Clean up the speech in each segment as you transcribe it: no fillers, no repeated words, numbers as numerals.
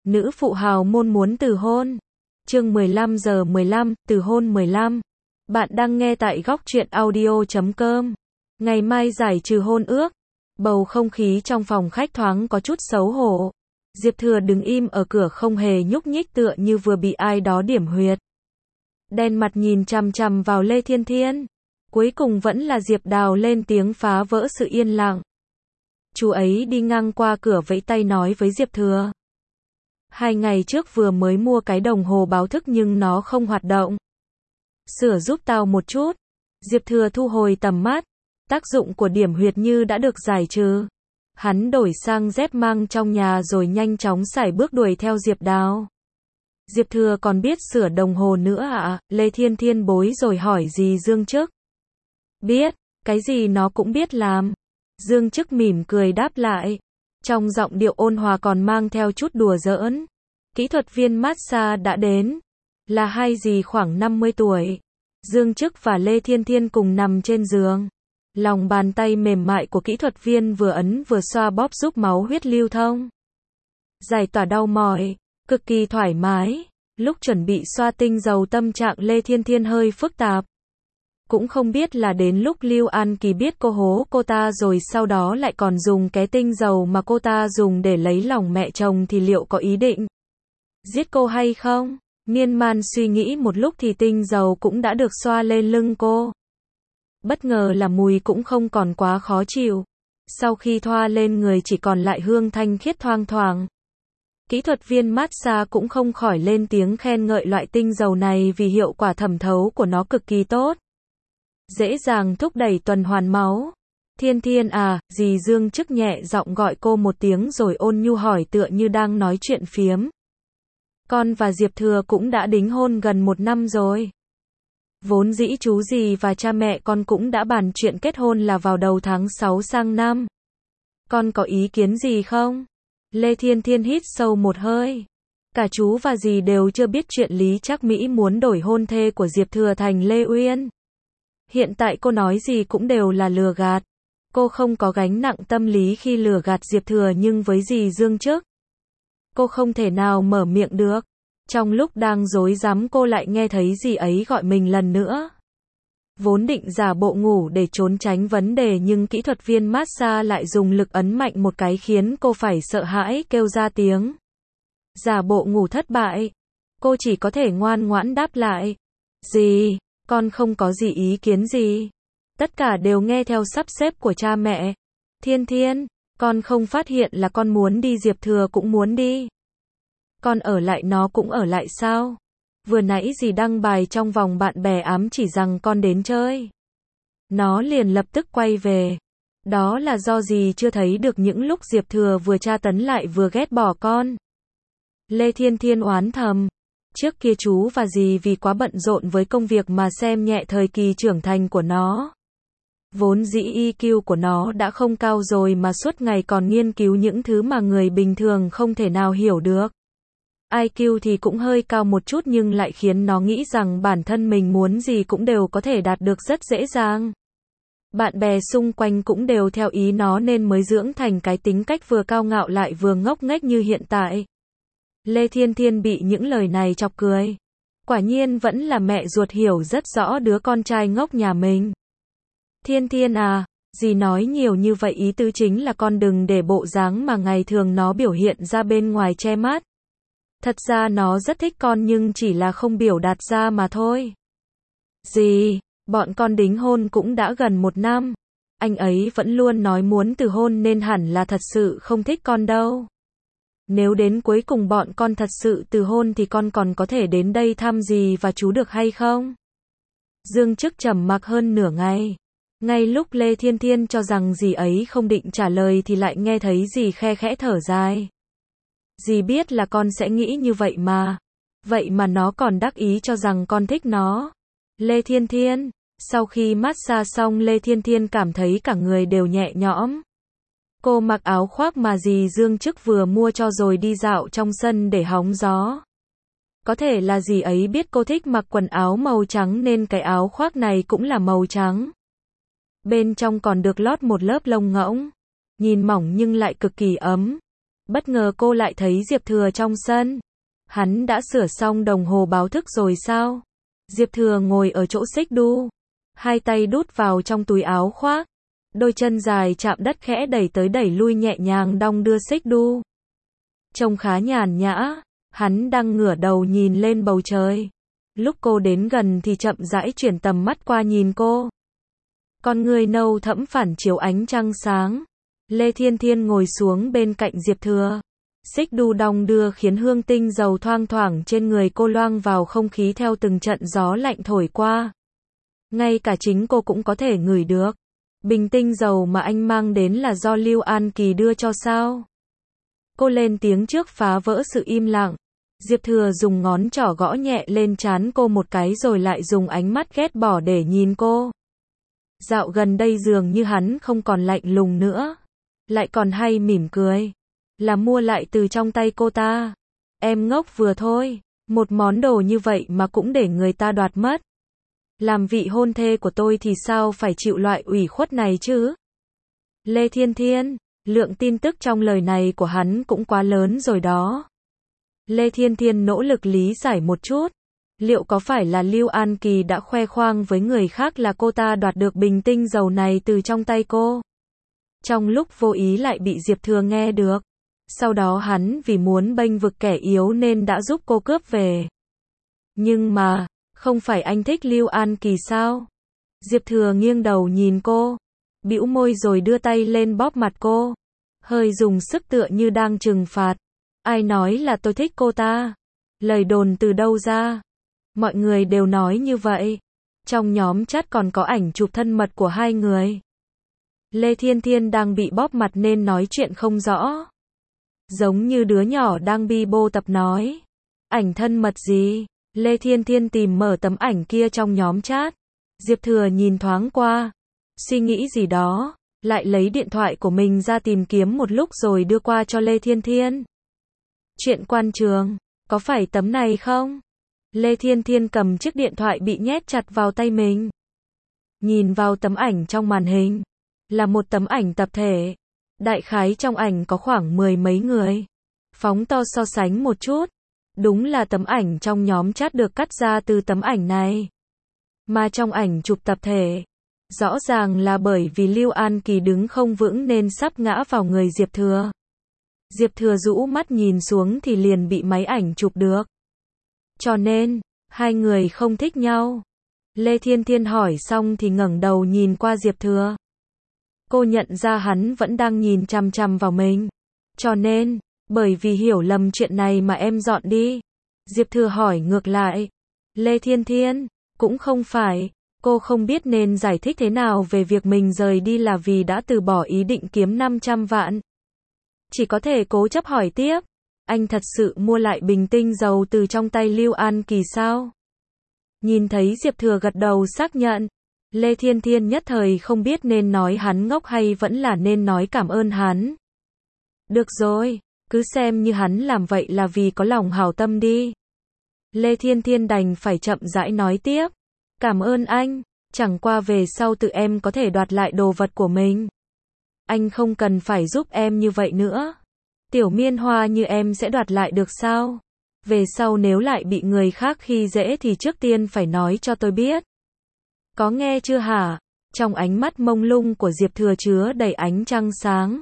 Nữ phụ hào môn muốn từ hôn. Chương 15:15, từ hôn 15. Bạn đang nghe tại góc truyện audio.com. Ngày mai giải trừ hôn ước. Bầu không khí trong phòng khách thoáng có chút xấu hổ. Diệp Thừa đứng im ở cửa không hề nhúc nhích, tựa như vừa bị ai đó điểm huyệt. Đen mặt nhìn chằm chằm vào Lê Thiên Thiên. Cuối cùng vẫn là Diệp Đào lên tiếng phá vỡ sự yên lặng. Chú ấy đi ngang qua cửa vẫy tay nói với Diệp Thừa. 2 ngày trước vừa mới mua cái đồng hồ báo thức nhưng nó không hoạt động. Sửa giúp tao một chút. Diệp Thừa thu hồi tầm mắt. Tác dụng của điểm huyệt như đã được giải trừ. Hắn đổi sang dép mang trong nhà rồi nhanh chóng sải bước đuổi theo Diệp Đào. Diệp Thừa còn biết sửa đồng hồ nữa à? Lê Thiên Thiên bối rồi hỏi dì Dương Chức. Biết, cái gì nó cũng biết làm. Dương Chức mỉm cười đáp lại. Trong giọng điệu ôn hòa còn mang theo chút đùa giỡn. Kỹ thuật viên massage đã đến. Là hai dì khoảng 50 tuổi. Dương Chức và Lê Thiên Thiên cùng nằm trên giường. Lòng bàn tay mềm mại của kỹ thuật viên vừa ấn vừa xoa bóp giúp máu huyết lưu thông. Giải tỏa đau mỏi, cực kỳ thoải mái. Lúc chuẩn bị xoa tinh dầu tâm trạng Lê Thiên Thiên hơi phức tạp. Cũng không biết là đến lúc Lưu An Kỳ biết cô hố cô ta rồi sau đó lại còn dùng cái tinh dầu mà cô ta dùng để lấy lòng mẹ chồng thì liệu có ý định giết cô hay không? Miên man suy nghĩ một lúc thì tinh dầu cũng đã được xoa lên lưng cô. Bất ngờ là mùi cũng không còn quá khó chịu. Sau khi thoa lên người chỉ còn lại hương thanh khiết thoang thoảng. Kỹ thuật viên massage cũng không khỏi lên tiếng khen ngợi loại tinh dầu này vì hiệu quả thẩm thấu của nó cực kỳ tốt. Dễ dàng thúc đẩy tuần hoàn máu. Thiên Thiên à, dì Dương Chức nhẹ giọng gọi cô một tiếng rồi ôn nhu hỏi tựa như đang nói chuyện phiếm. Con và Diệp Thừa cũng đã đính hôn gần 1 năm rồi. Vốn dĩ chú dì và cha mẹ con cũng đã bàn chuyện kết hôn là vào đầu tháng 6 sang năm. Con có ý kiến gì không? Lê Thiên Thiên hít sâu một hơi. Cả chú và dì đều chưa biết chuyện Lý Trác Mỹ muốn đổi hôn thê của Diệp Thừa thành Lê Uyên. Hiện tại cô nói gì cũng đều là lừa gạt. Cô không có gánh nặng tâm lý khi lừa gạt Diệp Thừa nhưng với dì Dương Chức, cô không thể nào mở miệng được. Trong lúc đang rối rắm cô lại nghe thấy dì ấy gọi mình lần nữa. Vốn định giả bộ ngủ để trốn tránh vấn đề nhưng kỹ thuật viên massage lại dùng lực ấn mạnh một cái khiến cô phải sợ hãi kêu ra tiếng. Giả bộ ngủ thất bại. Cô chỉ có thể ngoan ngoãn đáp lại. Dì, con không có gì ý kiến gì. Tất cả đều nghe theo sắp xếp của cha mẹ. Thiên Thiên, con không phát hiện là con muốn đi Diệp Thừa cũng muốn đi. Con ở lại nó cũng ở lại sao? Vừa nãy dì đăng bài trong vòng bạn bè ám chỉ rằng con đến chơi. Nó liền lập tức quay về. Đó là do dì chưa thấy được những lúc Diệp Thừa vừa tra tấn lại vừa ghét bỏ con. Lê Thiên Thiên oán thầm. Trước kia chú và dì vì quá bận rộn với công việc mà xem nhẹ thời kỳ trưởng thành của nó. Vốn dĩ EQ của nó đã không cao rồi mà suốt ngày còn nghiên cứu những thứ mà người bình thường không thể nào hiểu được. IQ thì cũng hơi cao một chút nhưng lại khiến nó nghĩ rằng bản thân mình muốn gì cũng đều có thể đạt được rất dễ dàng. Bạn bè xung quanh cũng đều theo ý nó nên mới dưỡng thành cái tính cách vừa cao ngạo lại vừa ngốc nghếch như hiện tại. Lê Thiên Thiên bị những lời này chọc cười. Quả nhiên vẫn là mẹ ruột hiểu rất rõ đứa con trai ngốc nhà mình. Thiên Thiên à, dì nói nhiều như vậy ý tứ chính là con đừng để bộ dáng mà ngày thường nó biểu hiện ra bên ngoài che mắt. Thật ra nó rất thích con nhưng chỉ là không biểu đạt ra mà thôi. Dì, bọn con đính hôn cũng đã gần 1 năm. Anh ấy vẫn luôn nói muốn từ hôn nên hẳn là thật sự không thích con đâu. Nếu đến cuối cùng bọn con thật sự từ hôn thì con còn có thể đến đây thăm dì và chú được hay không? Dương Chức trầm mặc hơn nửa ngày. Ngay lúc Lê Thiên Thiên cho rằng dì ấy không định trả lời thì lại nghe thấy dì khe khẽ thở dài. Dì biết là con sẽ nghĩ như vậy mà. Vậy mà nó còn đắc ý cho rằng con thích nó. Lê Thiên Thiên. Sau khi massage xong Lê Thiên Thiên cảm thấy cả người đều nhẹ nhõm. Cô mặc áo khoác mà dì Dương Chức vừa mua cho rồi đi dạo trong sân để hóng gió. Có thể là dì ấy biết cô thích mặc quần áo màu trắng nên cái áo khoác này cũng là màu trắng. Bên trong còn được lót một lớp lông ngỗng. Nhìn mỏng nhưng lại cực kỳ ấm. Bất ngờ cô lại thấy Diệp Thừa trong sân. Hắn đã sửa xong đồng hồ báo thức rồi sao? Diệp Thừa ngồi ở chỗ xích đu, hai tay đút vào trong túi áo khoác, đôi chân dài chạm đất khẽ đẩy tới đẩy lui nhẹ nhàng đong đưa xích đu. Trông khá nhàn nhã, hắn đang ngửa đầu nhìn lên bầu trời. Lúc cô đến gần thì chậm rãi chuyển tầm mắt qua nhìn cô. Con người nâu thẫm phản chiếu ánh trăng sáng. Lê Thiên Thiên ngồi xuống bên cạnh Diệp Thừa. Xích đu đong đưa khiến hương tinh dầu thoang thoảng trên người cô loang vào không khí theo từng trận gió lạnh thổi qua. Ngay cả chính cô cũng có thể ngửi được. Bình tinh dầu mà anh mang đến là do Lưu An Kỳ đưa cho sao? Cô lên tiếng trước phá vỡ sự im lặng. Diệp Thừa dùng ngón trỏ gõ nhẹ lên trán cô một cái rồi lại dùng ánh mắt ghét bỏ để nhìn cô. Dạo gần đây dường như hắn không còn lạnh lùng nữa, lại còn hay mỉm cười. Là mua lại từ trong tay cô ta. Em ngốc vừa thôi, một món đồ như vậy mà cũng để người ta đoạt mất. Làm vị hôn thê của tôi thì sao phải chịu loại ủy khuất này chứ? Lê Thiên Thiên, lượng tin tức trong lời này của hắn cũng quá lớn rồi đó. Lê Thiên Thiên nỗ lực lý giải một chút. Liệu có phải là Lưu An Kỳ đã khoe khoang với người khác là cô ta đoạt được bình tinh dầu này từ trong tay cô? Trong lúc vô ý lại bị Diệp Thừa nghe được. Sau đó hắn vì muốn bênh vực kẻ yếu nên đã giúp cô cướp về. Nhưng mà, không phải anh thích Lưu An Kỳ sao? Diệp Thừa nghiêng đầu nhìn cô, bĩu môi rồi đưa tay lên bóp mặt cô. Hơi dùng sức tựa như đang trừng phạt. Ai nói là tôi thích cô ta? Lời đồn từ đâu ra? Mọi người đều nói như vậy. Trong nhóm chat còn có ảnh chụp thân mật của hai người. Lê Thiên Thiên đang bị bóp mặt nên nói chuyện không rõ. Giống như đứa nhỏ đang bi bô tập nói. Ảnh thân mật gì? Lê Thiên Thiên tìm mở tấm ảnh kia trong nhóm chat. Diệp Thừa nhìn thoáng qua, suy nghĩ gì đó, lại lấy điện thoại của mình ra tìm kiếm một lúc rồi đưa qua cho Lê Thiên Thiên. Chuyện quan trường, có phải tấm này không? Lê Thiên Thiên cầm chiếc điện thoại bị nhét chặt vào tay mình. Nhìn vào tấm ảnh trong màn hình, là một tấm ảnh tập thể. Đại khái trong ảnh có khoảng 10 mấy người. Phóng to so sánh một chút. Đúng là tấm ảnh trong nhóm chat được cắt ra từ tấm ảnh này. Mà trong ảnh chụp tập thể, rõ ràng là bởi vì Lưu An Kỳ đứng không vững nên sắp ngã vào người Diệp Thừa. Diệp Thừa rũ mắt nhìn xuống thì liền bị máy ảnh chụp được. Cho nên, hai người không thích nhau. Lê Thiên Thiên hỏi xong thì ngẩng đầu nhìn qua Diệp Thừa. Cô nhận ra hắn vẫn đang nhìn chằm chằm vào mình. Cho nên, bởi vì hiểu lầm chuyện này mà em dọn đi. Diệp Thừa hỏi ngược lại. Lê Thiên Thiên, cũng không phải. Cô không biết nên giải thích thế nào về việc mình rời đi là vì đã từ bỏ ý định kiếm 500 vạn. Chỉ có thể cố chấp hỏi tiếp. Anh thật sự mua lại bình tinh dầu từ trong tay Lưu An Kỳ sao? Nhìn thấy Diệp Thừa gật đầu xác nhận. Lê Thiên Thiên nhất thời không biết nên nói hắn ngốc hay vẫn là nên nói cảm ơn hắn. Được rồi, cứ xem như hắn làm vậy là vì có lòng hảo tâm đi. Lê Thiên Thiên đành phải chậm rãi nói tiếp. Cảm ơn anh, chẳng qua về sau tự em có thể đoạt lại đồ vật của mình. Anh không cần phải giúp em như vậy nữa. Tiểu Miên Hoa như em sẽ đoạt lại được sao? Về sau nếu lại bị người khác khi dễ thì trước tiên phải nói cho tôi biết. Có nghe chưa hả? Trong ánh mắt mông lung của Diệp Thừa chứa đầy ánh trăng sáng.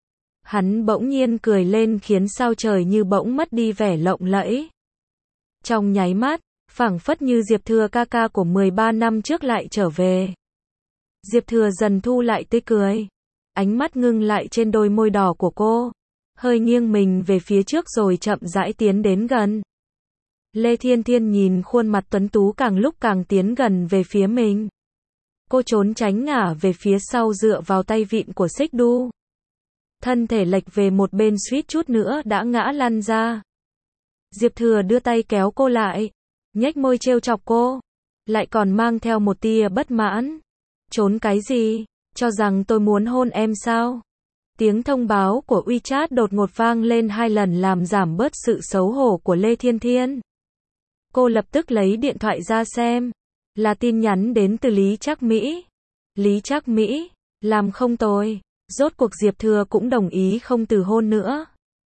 Hắn bỗng nhiên cười lên khiến sao trời như bỗng mất đi vẻ lộng lẫy. Trong nháy mắt, phảng phất như Diệp Thừa ca ca của 13 năm trước lại trở về. Diệp Thừa dần thu lại tươi cười. Ánh mắt ngưng lại trên đôi môi đỏ của cô. Hơi nghiêng mình về phía trước rồi chậm rãi tiến đến gần. Lê Thiên Thiên nhìn khuôn mặt tuấn tú càng lúc càng tiến gần về phía mình. Cô trốn tránh ngả về phía sau dựa vào tay vịn của xích đu. Thân thể lệch về một bên suýt chút nữa đã ngã lăn ra. Diệp Thừa đưa tay kéo cô lại, nhếch môi trêu chọc cô, lại còn mang theo một tia bất mãn. Trốn cái gì? Cho rằng tôi muốn hôn em sao? Tiếng thông báo của WeChat đột ngột vang lên 2 lần làm giảm bớt sự xấu hổ của Lê Thiên Thiên. Cô lập tức lấy điện thoại ra xem. Là tin nhắn đến từ Lý Trác Mỹ. Lý Trác Mỹ, làm không tồi. Rốt cuộc Diệp Thừa cũng đồng ý không từ hôn nữa.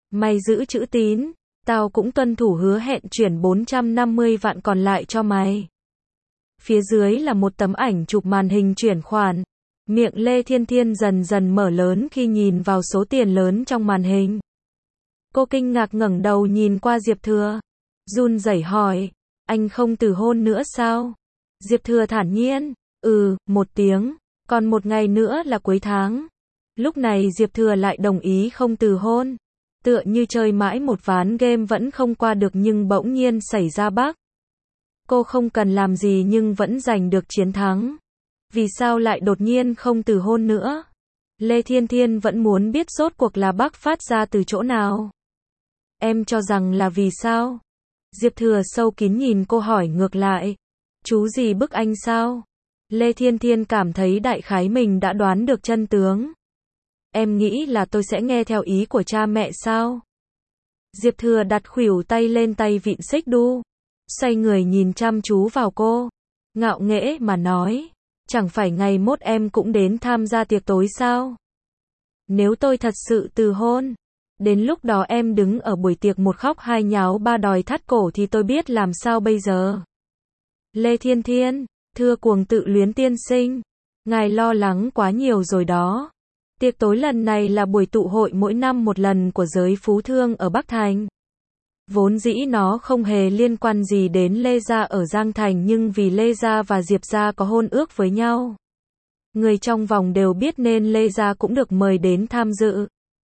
Mày giữ chữ tín, tao cũng tuân thủ hứa hẹn chuyển 450 vạn còn lại cho mày. Phía dưới là một tấm ảnh chụp màn hình chuyển khoản. Miệng Lê Thiên Thiên dần dần mở lớn khi nhìn vào số tiền lớn trong màn hình. Cô kinh ngạc ngẩng đầu nhìn qua Diệp Thừa. Run rẩy hỏi, anh không từ hôn nữa sao? Diệp Thừa thản nhiên, một tiếng, còn một ngày nữa là cuối tháng. Lúc này Diệp Thừa lại đồng ý không từ hôn. Tựa như chơi mãi một ván game vẫn không qua được nhưng bỗng nhiên xảy ra bug. Cô không cần làm gì nhưng vẫn giành được chiến thắng. Vì sao lại đột nhiên không từ hôn nữa? Lê Thiên Thiên vẫn muốn biết rốt cuộc là bug phát ra từ chỗ nào. Em cho rằng là vì sao? Diệp Thừa sâu kín nhìn cô hỏi ngược lại. Chú gì bức anh sao? Lê Thiên Thiên cảm thấy đại khái mình đã đoán được chân tướng. Em nghĩ là tôi sẽ nghe theo ý của cha mẹ sao? Diệp Thừa đặt khuỷu tay lên tay vịn xích đu. Xoay người nhìn chăm chú vào cô. Ngạo nghễ mà nói. Chẳng phải ngày mốt em cũng đến tham gia tiệc tối sao? Nếu tôi thật sự từ hôn, đến lúc đó em đứng ở buổi tiệc một khóc hai nháo ba đòi thắt cổ thì tôi biết làm sao bây giờ. Lê Thiên Thiên, thưa cuồng tự luyến tiên sinh, ngài lo lắng quá nhiều rồi đó. Tiệc tối lần này là buổi tụ hội mỗi năm một lần của giới phú thương ở Bắc Thành. Vốn dĩ nó không hề liên quan gì đến Lê Gia ở Giang Thành nhưng vì Lê Gia và Diệp Gia có hôn ước với nhau. Người trong vòng đều biết nên Lê Gia cũng được mời đến tham dự.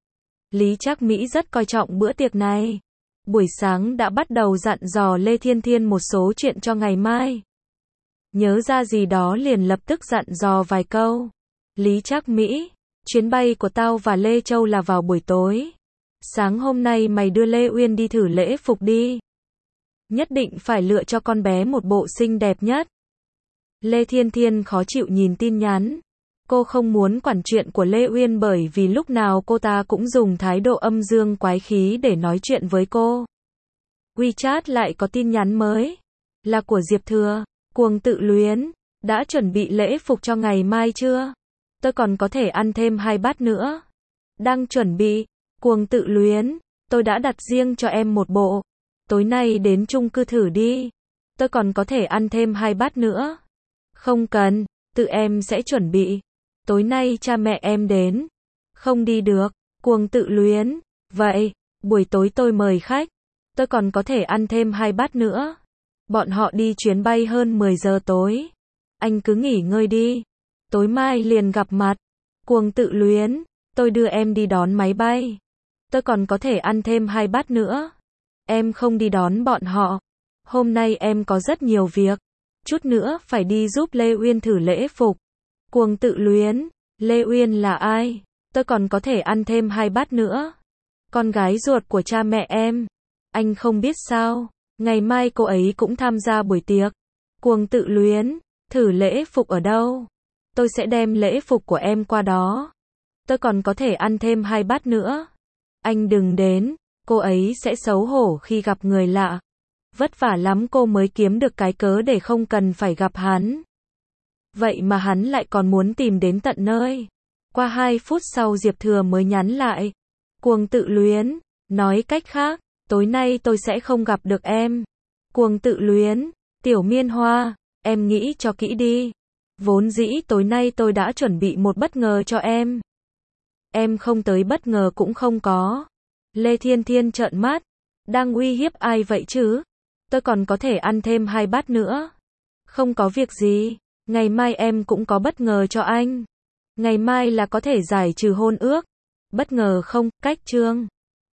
Lý Trác Mỹ rất coi trọng bữa tiệc này. Buổi sáng đã bắt đầu dặn dò Lê Thiên Thiên một số chuyện cho ngày mai. Nhớ ra gì đó liền lập tức dặn dò vài câu. Lý Trác Mỹ, chuyến bay của tao và Lê Châu là vào buổi tối. Sáng hôm nay mày đưa Lê Uyên đi thử lễ phục đi. Nhất định phải lựa cho con bé một bộ xinh đẹp nhất. Lê Thiên Thiên khó chịu nhìn tin nhắn. Cô không muốn quản chuyện của Lê Uyên bởi vì lúc nào cô ta cũng dùng thái độ âm dương quái khí để nói chuyện với cô. WeChat lại có tin nhắn mới. Là của Diệp Thừa. Cuồng tự luyến. Đã chuẩn bị lễ phục cho ngày mai chưa? Tôi còn có thể ăn thêm 2 bát nữa. Đang chuẩn bị. Cuồng tự luyến. Tôi đã đặt riêng cho em một bộ. Tối nay đến chung cư thử đi. Tôi còn có thể ăn thêm 2 bát nữa. Không cần. Tự em sẽ chuẩn bị. Tối nay cha mẹ em đến. Không đi được. Cuồng tự luyến. Vậy, buổi tối tôi mời khách. Tôi còn có thể ăn thêm 2 bát nữa. Bọn họ đi chuyến bay hơn 10 giờ tối. Anh cứ nghỉ ngơi đi. Tối mai liền gặp mặt. Cuồng tự luyến. Tôi đưa em đi đón máy bay. Tôi còn có thể ăn thêm 2 bát nữa. Em không đi đón bọn họ. Hôm nay em có rất nhiều việc. Chút nữa phải đi giúp Lê Uyên thử lễ phục. Cuồng tự luyến. Lê Uyên là ai? Tôi còn có thể ăn thêm 2 bát nữa. Con gái ruột của cha mẹ em. Anh không biết sao? Ngày mai cô ấy cũng tham gia buổi tiệc. Cuồng tự luyến. Thử lễ phục ở đâu? Tôi sẽ đem lễ phục của em qua đó. Tôi còn có thể ăn thêm 2 bát nữa. Anh đừng đến. Cô ấy sẽ xấu hổ khi gặp người lạ. Vất vả lắm cô mới kiếm được cái cớ để không cần phải gặp hắn. Vậy mà hắn lại còn muốn tìm đến tận nơi. Qua 2 phút sau Diệp Thừa mới nhắn lại. Cuồng tự luyến. Nói cách khác, tối nay tôi sẽ không gặp được em. Cuồng tự luyến. Tiểu Miên Hoa, em nghĩ cho kỹ đi. Vốn dĩ tối nay tôi đã chuẩn bị một bất ngờ cho em. Em không tới bất ngờ cũng không có. Lê Thiên Thiên trợn mắt. Đang uy hiếp ai vậy chứ? Tôi còn có thể ăn thêm 2 bát nữa. Không có việc gì. Ngày mai em cũng có bất ngờ cho anh. Ngày mai là có thể giải trừ hôn ước. Bất ngờ không, cách chương.